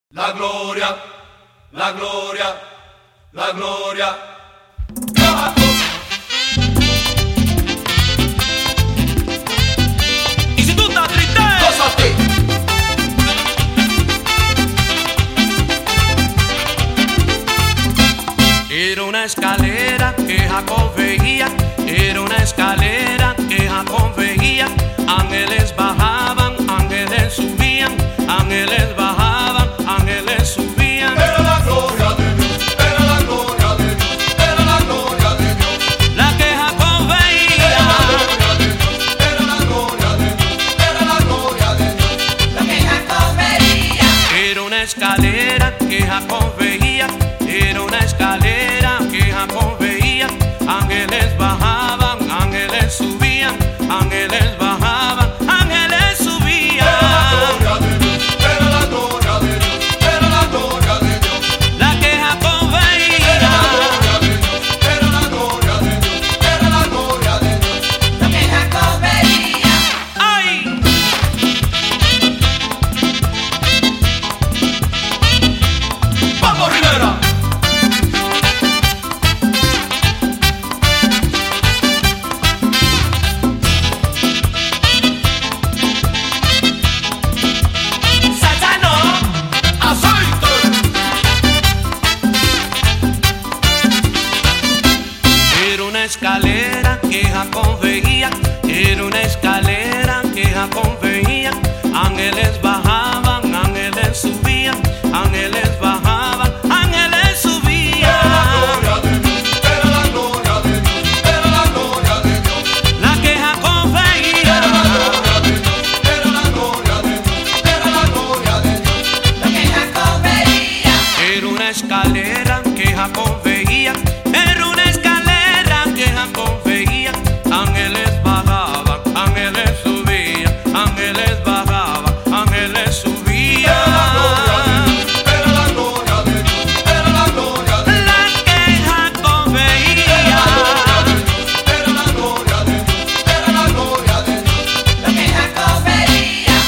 La gloria, la gloria, la gloria. Y si tú estás triste, Gózate. era una escalera que Jacob veía, era una escalera que Jacob veía. Ángeles bajaban, ángeles subían, ángeles bajaban, ángeles subían. Era la gloria de Dios, era la gloria de Dios, era la gloria de Dios. La que Jacob veía, Era la gloria de Dios, era la gloria de Dios, era la gloria de Dios. Lo que Jacob veía, era una escalera que Jacob veía, era una escalera que Jacob veía. Ángeles bajaban, ángeles subían, ángeles bajaban, ángeles subían. Era la gloria de Dios, era la gloria de Dios, era la gloria de Dios. La que Jacob veía, Era la gloria de Dios, era la gloria de Dios, era la gloria de Dios. lo que Jacob veía, ¡ay! ¡Vamos, Rivera! ¡Salsa no! ¡Aceite! Era una escalera que Jacob veía, era una escalera que Jacob veía. Ángeles bajaban, ángeles subían, ángeles bajaban, ángeles subían. Era la gloria de Dios, era la gloria de Dios, era la gloria de Dios. La que Jacob veía, Era la gloria de Dios, era la gloria de Dios, era la gloria de Dios. lo que Jacob veía, era una escalera que Jacob veía, era una escalera que Jacob veía. Ángeles bajaban, ángeles subían, ángeles bajaban, ángeles subían. Era la gloria de Dios, era la gloria de Dios, La que Jacob veía, era la gloria de Dios, era la gloria de Dios. lo que Jacob veía,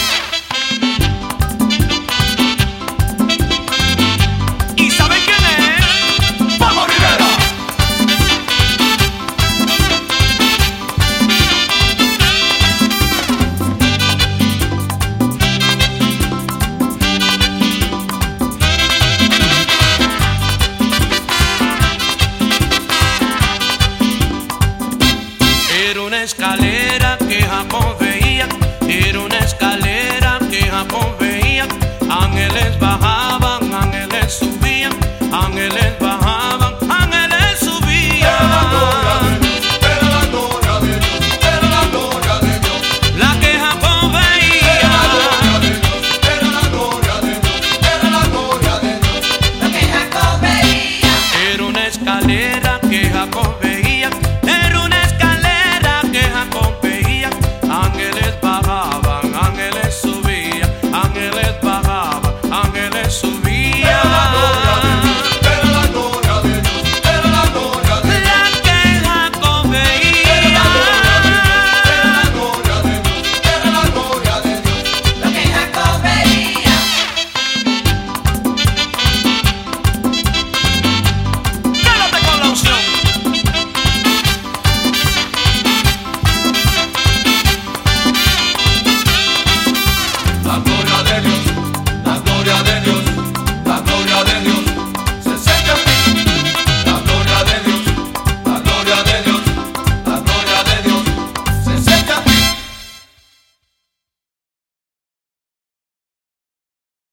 ¿y saben quién es? ¡Vamos, Rivera! Era una escalera